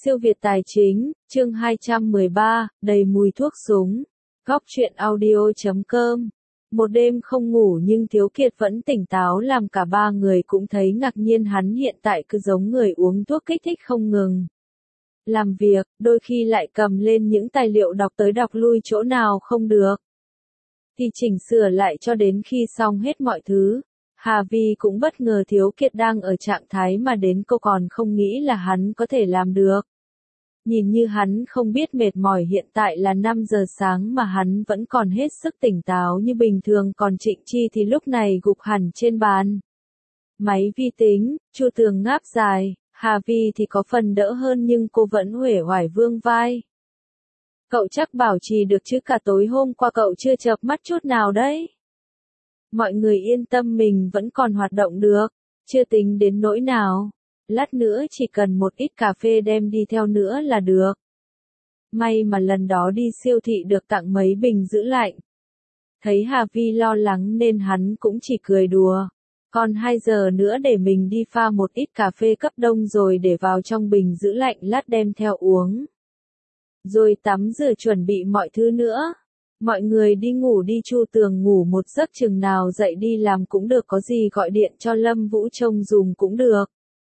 Siêu Việt Tài Chính, chương 213, đầy mùi thuốc súng. Góc truyện audio.com. Một đêm không ngủ nhưng Thiếu Kiệt vẫn tỉnh táo làm cả ba người cũng thấy ngạc nhiên, hắn hiện tại cứ giống người uống thuốc kích thích không ngừng. Làm việc, đôi khi lại cầm lên những tài liệu đọc tới đọc lui chỗ nào không được thì chỉnh sửa lại cho đến khi xong hết mọi thứ. Hà Vi cũng bất ngờ Thiếu Kiệt đang ở trạng thái mà đến cô còn không nghĩ là hắn có thể làm được. Nhìn như hắn không biết mệt mỏi, hiện tại là 5 giờ sáng mà hắn vẫn còn hết sức tỉnh táo như bình thường, còn Trịnh Chi thì lúc này gục hẳn trên bàn máy vi tính. Chu Tường ngáp dài, Hà Vi thì có phần đỡ hơn nhưng cô vẫn uể oải vương vai. Cậu chắc bảo trì được chứ, cả tối hôm qua cậu chưa chợp mắt chút nào đấy. Mọi người yên tâm, mình vẫn còn hoạt động được, chưa tính đến nỗi nào. Lát nữa chỉ cần một ít cà phê đem đi theo nữa là được. May mà lần đó đi siêu thị được tặng mấy bình giữ lạnh. Thấy Hà Vi lo lắng nên hắn cũng chỉ cười đùa. Còn 2 giờ nữa để mình đi pha một ít cà phê cấp đông rồi để vào trong bình giữ lạnh, lát đem theo uống. Rồi tắm rửa chuẩn bị mọi thứ nữa. Mọi người đi ngủ đi, Chu Tường ngủ một giấc, chừng nào dậy đi làm cũng được, có gì gọi điện cho Lâm Vũ trông dùm cũng được.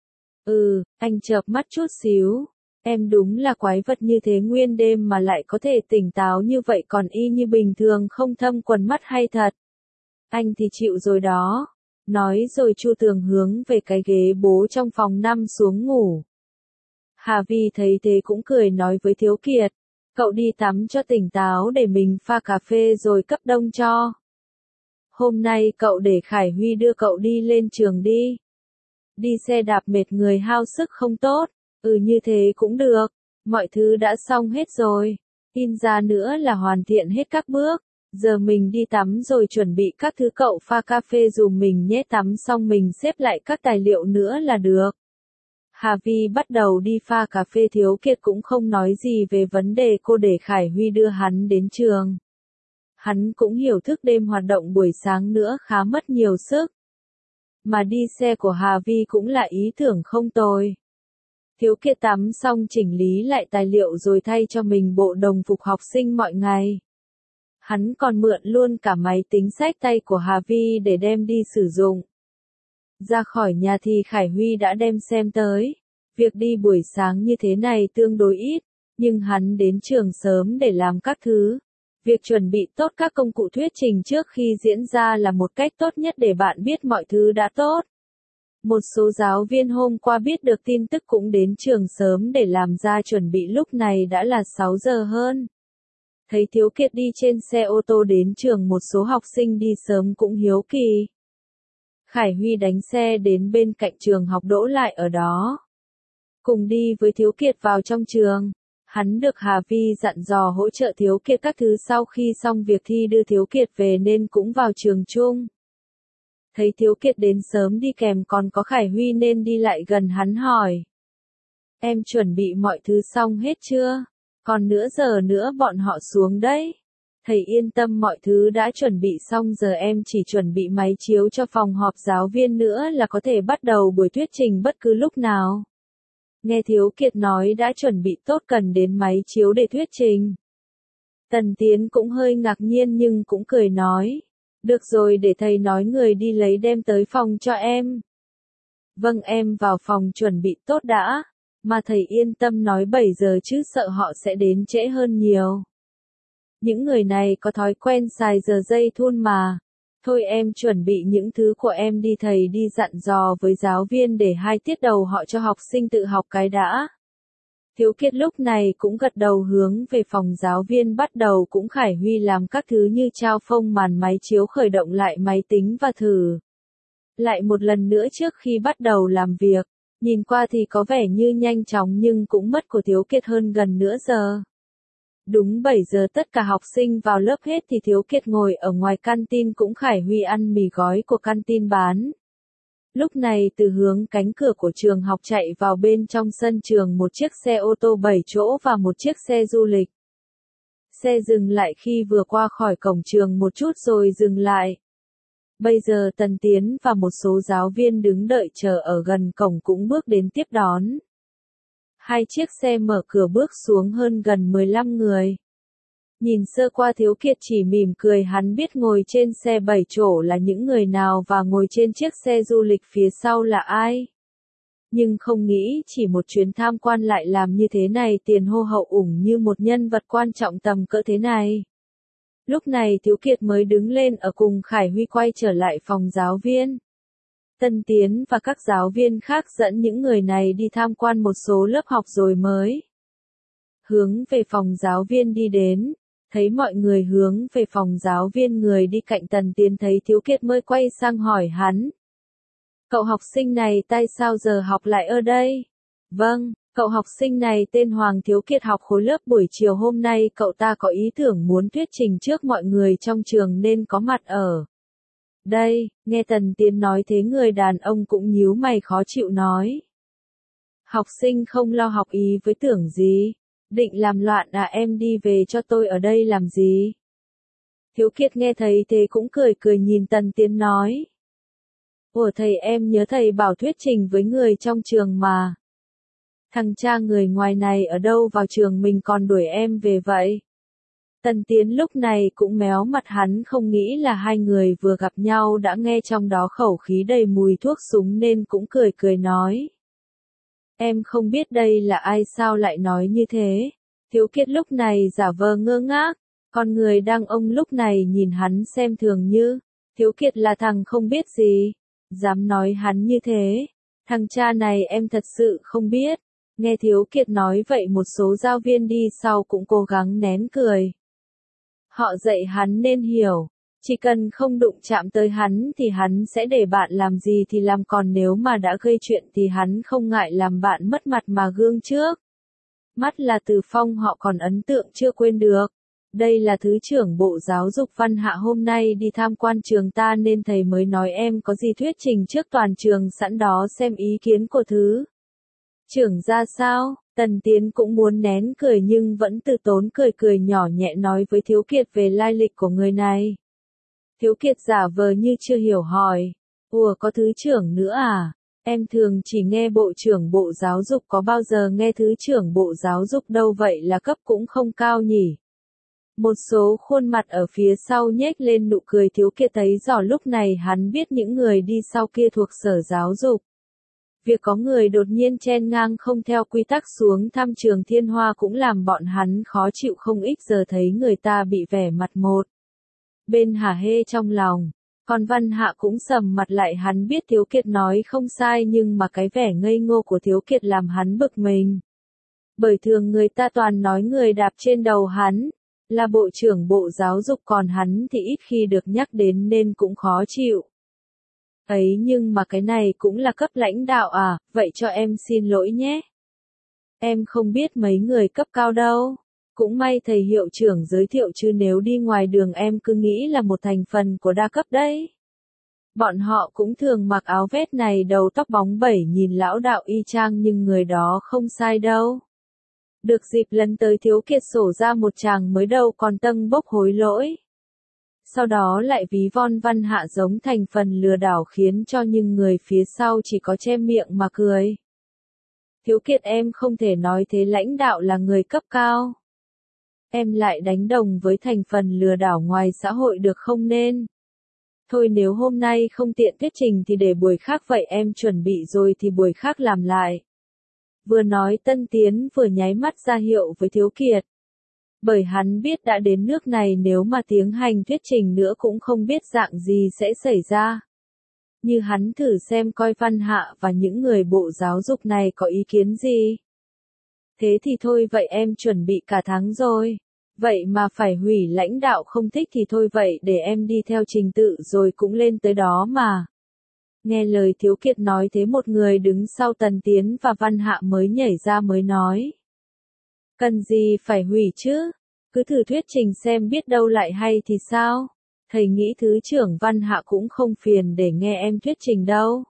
Anh chợp mắt chút xíu. Em đúng là quái vật, như thế nguyên đêm mà lại có thể tỉnh táo như vậy, còn y như bình thường không thâm quầng mắt hay thật. Anh thì chịu rồi đó. Nói rồi Chu Tường hướng về cái ghế bố trong phòng nằm xuống ngủ. Hà Vi thấy thế cũng cười nói với Thiếu Kiệt. Cậu đi tắm cho tỉnh táo để mình pha cà phê rồi cấp đông cho. Hôm nay cậu để Khải Huy đưa cậu đi lên trường đi. Đi xe đạp mệt người hao sức không tốt. Như thế cũng được. Mọi thứ đã xong hết rồi. In ra nữa là hoàn thiện hết các bước. Giờ mình đi tắm rồi chuẩn bị các thứ, cậu pha cà phê dùm mình nhé, tắm xong mình xếp lại các tài liệu nữa là được. Hà Vi bắt đầu đi pha cà phê, Thiếu Kiệt cũng không nói gì về vấn đề cô để Khải Huy đưa hắn đến trường. Hắn cũng hiểu thức đêm hoạt động buổi sáng nữa khá mất nhiều sức. Mà đi xe của Hà Vi cũng là ý tưởng không tồi. Thiếu Kiệt tắm xong chỉnh lý lại tài liệu rồi thay cho mình bộ đồng phục học sinh mọi ngày. Hắn còn mượn luôn cả máy tính xách tay của Hà Vi để đem đi sử dụng. Ra khỏi nhà thì Khải Huy đã đem xem tới. Việc đi buổi sáng như thế này tương đối ít, nhưng hắn đến trường sớm để làm các thứ. Việc chuẩn bị tốt các công cụ thuyết trình trước khi diễn ra là một cách tốt nhất để bạn biết mọi thứ đã tốt. Một số giáo viên hôm qua biết được tin tức cũng đến trường sớm để làm ra chuẩn bị, lúc này đã là 6 giờ hơn. Thấy Thiếu Kiệt đi trên xe ô tô đến trường, một số học sinh đi sớm cũng hiếu kỳ. Khải Huy đánh xe đến bên cạnh trường học đỗ lại ở đó. Cùng đi với Thiếu Kiệt vào trong trường. Hắn được Hà Vi dặn dò hỗ trợ Thiếu Kiệt các thứ sau khi xong việc thi đưa Thiếu Kiệt về nên cũng vào trường chung. Thấy Thiếu Kiệt đến sớm đi kèm còn có Khải Huy nên đi lại gần hắn hỏi. Em chuẩn bị mọi thứ xong hết chưa? Còn nửa giờ nữa bọn họ xuống đấy. Thầy yên tâm, mọi thứ đã chuẩn bị xong, giờ em chỉ chuẩn bị máy chiếu cho phòng họp giáo viên nữa là có thể bắt đầu buổi thuyết trình bất cứ lúc nào. Nghe Thiếu Kiệt nói đã chuẩn bị tốt cần đến máy chiếu để thuyết trình. Tần Tiến cũng hơi ngạc nhiên nhưng cũng cười nói. Được rồi, để thầy nói người đi lấy đem tới phòng cho em. Vâng, em vào phòng chuẩn bị tốt đã. Mà thầy yên tâm, nói 7 giờ chứ sợ họ sẽ đến trễ hơn nhiều. Những người này có thói quen xài giờ giây thun mà. Thôi em chuẩn bị những thứ của em đi, thầy đi dặn dò với giáo viên để 2 tiết đầu họ cho học sinh tự học cái đã. Thiếu Kiệt lúc này cũng gật đầu hướng về phòng giáo viên bắt đầu, cũng Khải Huy làm các thứ như trao phông màn máy chiếu, khởi động lại máy tính và thử lại một lần nữa trước khi bắt đầu làm việc. Nhìn qua thì có vẻ như nhanh chóng nhưng cũng mất của Thiếu Kiệt hơn gần nửa giờ. Đúng 7 giờ tất cả học sinh vào lớp hết thì Thiếu Kiệt ngồi ở ngoài canteen, cũng Khải Huy ăn mì gói của canteen bán. Lúc này từ hướng cánh cửa của trường học chạy vào bên trong sân trường một chiếc xe ô tô 7 chỗ và một chiếc xe du lịch. Xe dừng lại khi vừa qua khỏi cổng trường một chút rồi dừng lại. Bây giờ Tần Tiến và một số giáo viên đứng đợi chờ ở gần cổng cũng bước đến tiếp đón. Hai chiếc xe mở cửa bước xuống hơn gần 15 người. Nhìn sơ qua Thiếu Kiệt chỉ mỉm cười, hắn biết ngồi trên xe 7 chỗ là những người nào và ngồi trên chiếc xe du lịch phía sau là ai. Nhưng không nghĩ chỉ một chuyến tham quan lại làm như thế này, tiền hô hậu ủng như một nhân vật quan trọng tầm cỡ thế này. Lúc này Thiếu Kiệt mới đứng lên ở cùng Khải Huy quay trở lại phòng giáo viên. Tân Tiến và các giáo viên khác dẫn những người này đi tham quan một số lớp học rồi mới hướng về phòng giáo viên đi đến. Thấy mọi người hướng về phòng giáo viên, người đi cạnh Tần Tiến thấy Thiếu Kiệt mới quay sang hỏi hắn. Cậu học sinh này tại sao giờ học lại ở đây? Vâng, cậu học sinh này tên Hoàng. Thiếu Kiệt học khối lớp buổi chiều hôm nay, cậu ta có ý tưởng muốn thuyết trình trước mọi người trong trường nên có mặt ở đây. Nghe Tần Tiến nói thế, người đàn ông cũng nhíu mày khó chịu nói. Học sinh không lo học ý với tưởng gì? Định làm loạn à? Em đi về cho tôi ở đây làm gì? Thiếu Kiệt nghe thấy thế cũng cười cười nhìn Tần Tiến nói. Ủa thầy, em nhớ thầy bảo thuyết trình với người trong trường mà. Thằng cha người ngoài này ở đâu vào trường mình còn đuổi em về vậy? Tần Tiến lúc này cũng méo mặt, hắn không nghĩ là hai người vừa gặp nhau đã nghe trong đó khẩu khí đầy mùi thuốc súng nên cũng cười cười nói. Em không biết đây là ai, sao lại nói như thế? Thiếu Kiệt lúc này giả vờ ngơ ngác, con người đang ông lúc này nhìn hắn xem thường như. Thiếu Kiệt là thằng không biết gì, dám nói hắn như thế. Thằng cha này em thật sự không biết. Nghe Thiếu Kiệt nói vậy, một số giáo viên đi sau cũng cố gắng nén cười. Họ dạy hắn nên hiểu, chỉ cần không đụng chạm tới hắn thì hắn sẽ để bạn làm gì thì làm, còn nếu mà đã gây chuyện thì hắn không ngại làm bạn mất mặt mà gương trước. Mắt là Từ Phong họ còn ấn tượng chưa quên được. Đây là Thứ trưởng Bộ Giáo dục Văn Hạ hôm nay đi tham quan trường ta nên thầy mới nói em có gì thuyết trình trước toàn trường, sẵn đó xem ý kiến của Thứ trưởng ra sao. Tần Tiến cũng muốn nén cười nhưng vẫn từ tốn cười cười nhỏ nhẹ nói với Thiếu Kiệt về lai lịch của người này. Thiếu Kiệt giả vờ như chưa hiểu hỏi. Ủa, có thứ trưởng nữa à? Em thường chỉ nghe Bộ trưởng Bộ Giáo dục, có bao giờ nghe Thứ trưởng Bộ Giáo dục đâu, vậy là cấp cũng không cao nhỉ? Một số khuôn mặt ở phía sau nhếch lên nụ cười. Thiếu Kiệt thấy rõ lúc này hắn biết những người đi sau kia thuộc Sở Giáo dục. Việc có người đột nhiên chen ngang không theo quy tắc xuống thăm trường Thiên Hoa cũng làm bọn hắn khó chịu không ít, giờ thấy người ta bị vẻ mặt một bên hả hê trong lòng. Còn Văn Hạ cũng sầm mặt lại, hắn biết Thiếu Kiệt nói không sai nhưng mà cái vẻ ngây ngô của Thiếu Kiệt làm hắn bực mình. Bởi thường người ta toàn nói người đạp trên đầu hắn là Bộ trưởng Bộ Giáo dục, còn hắn thì ít khi được nhắc đến nên cũng khó chịu. Ấy nhưng mà cái này cũng là cấp lãnh đạo à, vậy cho em xin lỗi nhé. Em không biết mấy người cấp cao đâu. Cũng may thầy hiệu trưởng giới thiệu chứ nếu đi ngoài đường em cứ nghĩ là một thành phần của đa cấp đấy. Bọn họ cũng thường mặc áo vest này, đầu tóc bóng bẩy, nhìn lão đạo y chang nhưng người đó không sai đâu. Được dịp lần tới Thiếu Kiệt sổ ra một chàng mới đâu còn tâng bốc hối lỗi. Sau đó lại ví von Văn Hạ giống thành phần lừa đảo khiến cho nhưng người phía sau chỉ có che miệng mà cười. Thiếu Kiệt, em không thể nói thế, lãnh đạo là người cấp cao. Em lại đánh đồng với thành phần lừa đảo ngoài xã hội được không nên? Thôi nếu hôm nay không tiện thuyết trình thì để buổi khác, vậy em chuẩn bị rồi thì buổi khác làm lại. Vừa nói Tân Tiến vừa nháy mắt ra hiệu với Thiếu Kiệt. Bởi hắn biết đã đến nước này nếu mà tiến hành thuyết trình nữa cũng không biết dạng gì sẽ xảy ra. Như hắn thử xem coi Văn Hạ và những người Bộ Giáo dục này có ý kiến gì. Thế thì thôi, vậy em chuẩn bị cả tháng rồi. Vậy mà phải hủy, lãnh đạo không thích thì thôi, vậy để em đi theo trình tự rồi cũng lên tới đó mà. Nghe lời Thiếu Kiệt nói thế, một người đứng sau Tần Tiến và Văn Hạ mới nhảy ra mới nói. Cần gì phải hủy chứ? Cứ thử thuyết trình xem biết đâu lại hay thì sao? Thầy nghĩ Thứ trưởng Văn Hạ cũng không phiền để nghe em thuyết trình đâu.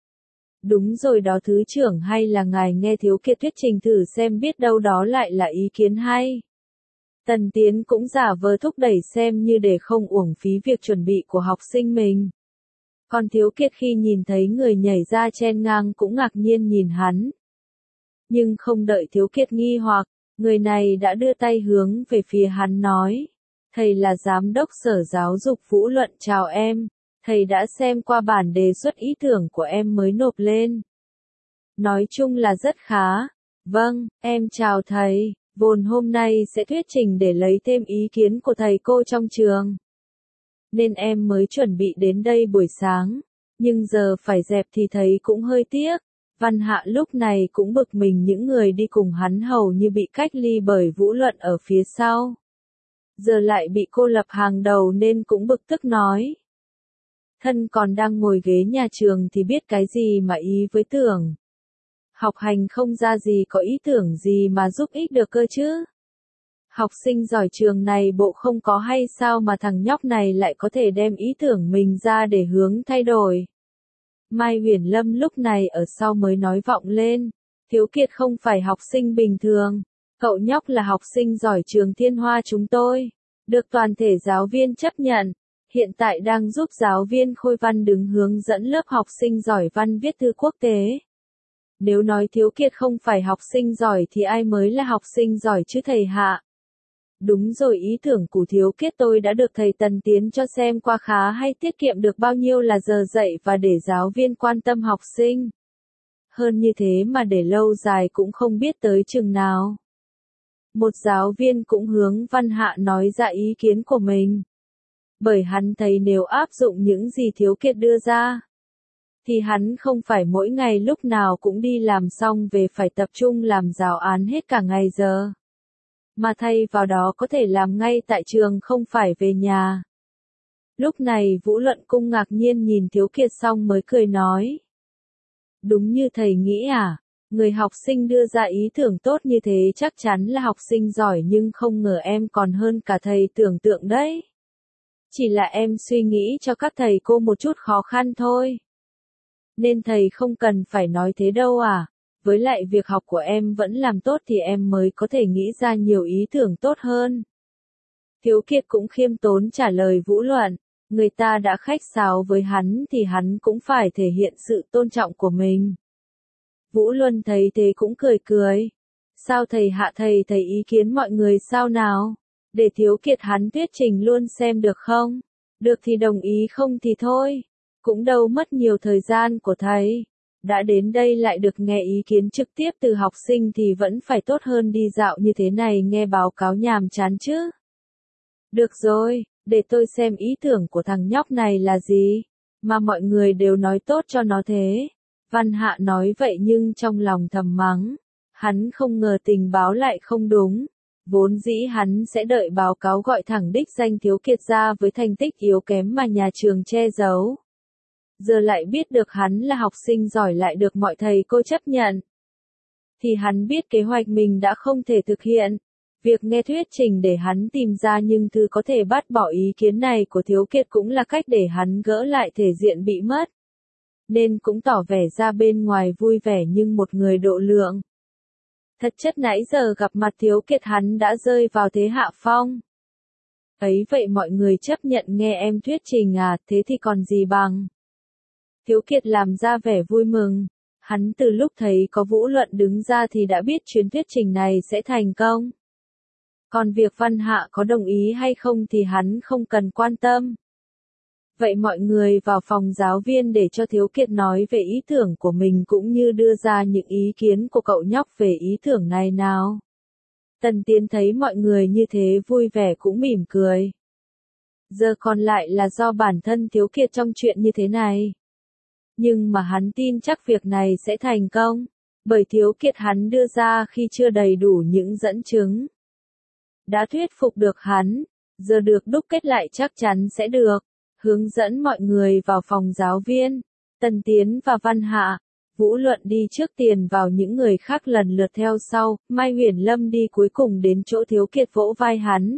Đúng rồi đó Thứ trưởng, hay là ngài nghe Thiếu Kiệt thuyết trình thử xem biết đâu đó lại là ý kiến hay. Tần Tiến cũng giả vờ thúc đẩy xem như để không uổng phí việc chuẩn bị của học sinh mình. Còn Thiếu Kiệt khi nhìn thấy người nhảy ra chen ngang cũng ngạc nhiên nhìn hắn. Nhưng không đợi Thiếu Kiệt nghi hoặc, người này đã đưa tay hướng về phía hắn nói. Thầy là giám đốc sở giáo dục Vũ Luận, chào em. Thầy đã xem qua bản đề xuất ý tưởng của em mới nộp lên. Nói chung là rất khá. Vâng, em chào thầy. Vốn hôm nay sẽ thuyết trình để lấy thêm ý kiến của thầy cô trong trường. Nên em mới chuẩn bị đến đây buổi sáng. Nhưng giờ phải dẹp thì thấy cũng hơi tiếc. Văn Hạ lúc này cũng bực mình, những người đi cùng hắn hầu như bị cách ly bởi Vũ Luận ở phía sau. Giờ lại bị cô lập hàng đầu nên cũng bực tức nói. Thân còn đang ngồi ghế nhà trường thì biết cái gì mà ý với tưởng. Học hành không ra gì, có ý tưởng gì mà giúp ích được cơ chứ. Học sinh giỏi trường này bộ không có hay sao mà thằng nhóc này lại có thể đem ý tưởng mình ra để hướng thay đổi. Mai Huyền Lâm lúc này ở sau mới nói vọng lên. Thiếu Kiệt không phải học sinh bình thường. Cậu nhóc là học sinh giỏi trường Thiên Hoa chúng tôi. Được toàn thể giáo viên chấp nhận. Hiện tại đang giúp giáo viên Khôi Văn đứng hướng dẫn lớp học sinh giỏi văn viết thư quốc tế. Nếu nói Thiếu Kiệt không phải học sinh giỏi thì ai mới là học sinh giỏi chứ thầy Hạ? Đúng rồi, ý tưởng của Thiếu Kiệt tôi đã được thầy Tần Tiến cho xem qua, khá hay, tiết kiệm được bao nhiêu là giờ dạy và để giáo viên quan tâm học sinh. Hơn như thế mà để lâu dài cũng không biết tới chừng nào. Một giáo viên cũng hướng Văn Hạ nói ra ý kiến của mình. Bởi hắn thấy nếu áp dụng những gì Thiếu Kiệt đưa ra, thì hắn không phải mỗi ngày lúc nào cũng đi làm xong về phải tập trung làm giáo án hết cả ngày giờ. Mà thay vào đó có thể làm ngay tại trường, không phải về nhà. Lúc này Vũ Luận Cung ngạc nhiên nhìn Thiếu Kiệt xong mới cười nói. Đúng như thầy nghĩ à, người học sinh đưa ra ý tưởng tốt như thế chắc chắn là học sinh giỏi, nhưng không ngờ em còn hơn cả thầy tưởng tượng đấy. Chỉ là em suy nghĩ cho các thầy cô một chút khó khăn thôi. Nên thầy không cần phải nói thế đâu à. Với lại việc học của em vẫn làm tốt thì em mới có thể nghĩ ra nhiều ý tưởng tốt hơn. Thiếu Kiệt cũng khiêm tốn trả lời Vũ Luận. Người ta đã khách sáo với hắn thì hắn cũng phải thể hiện sự tôn trọng của mình. Vũ Luân thấy thế cũng cười cười. Sao thầy Hạ, thầy thấy ý kiến mọi người sao nào? Để Thiếu Kiệt hắn thuyết trình luôn xem được không? Được thì đồng ý, không thì thôi. Cũng đâu mất nhiều thời gian của thầy. Đã đến đây lại được nghe ý kiến trực tiếp từ học sinh thì vẫn phải tốt hơn đi dạo như thế này nghe báo cáo nhàm chán chứ. Được rồi, để tôi xem ý tưởng của thằng nhóc này là gì, mà mọi người đều nói tốt cho nó thế. Văn Hạ nói vậy nhưng trong lòng thầm mắng. Hắn không ngờ tình báo lại không đúng. Vốn dĩ hắn sẽ đợi báo cáo gọi thẳng đích danh Thiếu Kiệt ra với thành tích yếu kém mà nhà trường che giấu. Giờ lại biết được hắn là học sinh giỏi lại được mọi thầy cô chấp nhận. Thì hắn biết kế hoạch mình đã không thể thực hiện. Việc nghe thuyết trình để hắn tìm ra nhưng thư có thể bác bỏ ý kiến này của Thiếu Kiệt cũng là cách để hắn gỡ lại thể diện bị mất. Nên cũng tỏ vẻ ra bên ngoài vui vẻ nhưng một người độ lượng. Thật chất nãy giờ gặp mặt Thiếu Kiệt hắn đã rơi vào thế hạ phong. Ấy vậy mọi người chấp nhận nghe em thuyết trình à, thế thì còn gì bằng. Thiếu Kiệt làm ra vẻ vui mừng. Hắn từ lúc thấy có Vũ Luận đứng ra thì đã biết chuyến thuyết trình này sẽ thành công. Còn việc Văn Hạ có đồng ý hay không thì hắn không cần quan tâm. Vậy mọi người vào phòng giáo viên để cho Thiếu Kiệt nói về ý tưởng của mình cũng như đưa ra những ý kiến của cậu nhóc về ý tưởng này nào. Tần Tiến thấy mọi người như thế vui vẻ cũng mỉm cười. Giờ còn lại là do bản thân Thiếu Kiệt trong chuyện như thế này. Nhưng mà hắn tin chắc việc này sẽ thành công. Bởi Thiếu Kiệt hắn đưa ra khi chưa đầy đủ những dẫn chứng. Đã thuyết phục được hắn. Giờ được đúc kết lại chắc chắn sẽ được. Hướng dẫn mọi người vào phòng giáo viên. Tần Tiến và Văn Hạ. Vũ Luận đi trước tiền vào, những người khác lần lượt theo sau. Mai Huyền Lâm đi cuối cùng đến chỗ Thiếu Kiệt vỗ vai hắn.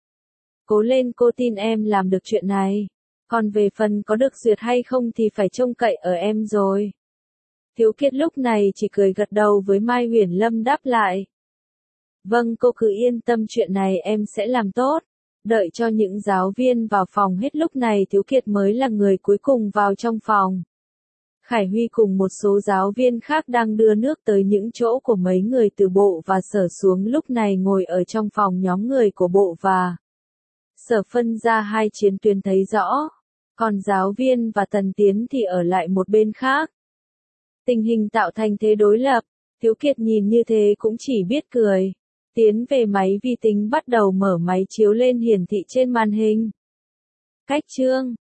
Cố lên, cô tin em làm được chuyện này. Còn về phần có được duyệt hay không thì phải trông cậy ở em rồi. Thiếu Kiệt lúc này chỉ cười gật đầu với Mai Huyền Lâm đáp lại. Vâng, cô cứ yên tâm, chuyện này em sẽ làm tốt. Đợi cho những giáo viên vào phòng hết lúc này Thiếu Kiệt mới là người cuối cùng vào trong phòng. Khải Huy cùng một số giáo viên khác đang đưa nước tới những chỗ của mấy người từ bộ và sở xuống, lúc này ngồi ở trong phòng nhóm người của bộ và sở phân ra hai chiến tuyến thấy rõ. Còn giáo viên và Tần Tiến thì ở lại một bên khác. Tình hình tạo thành thế đối lập, Tiếu Kiệt nhìn như thế cũng chỉ biết cười. Tiến về máy vi tính bắt đầu mở máy chiếu lên hiển thị trên màn hình. Cách chương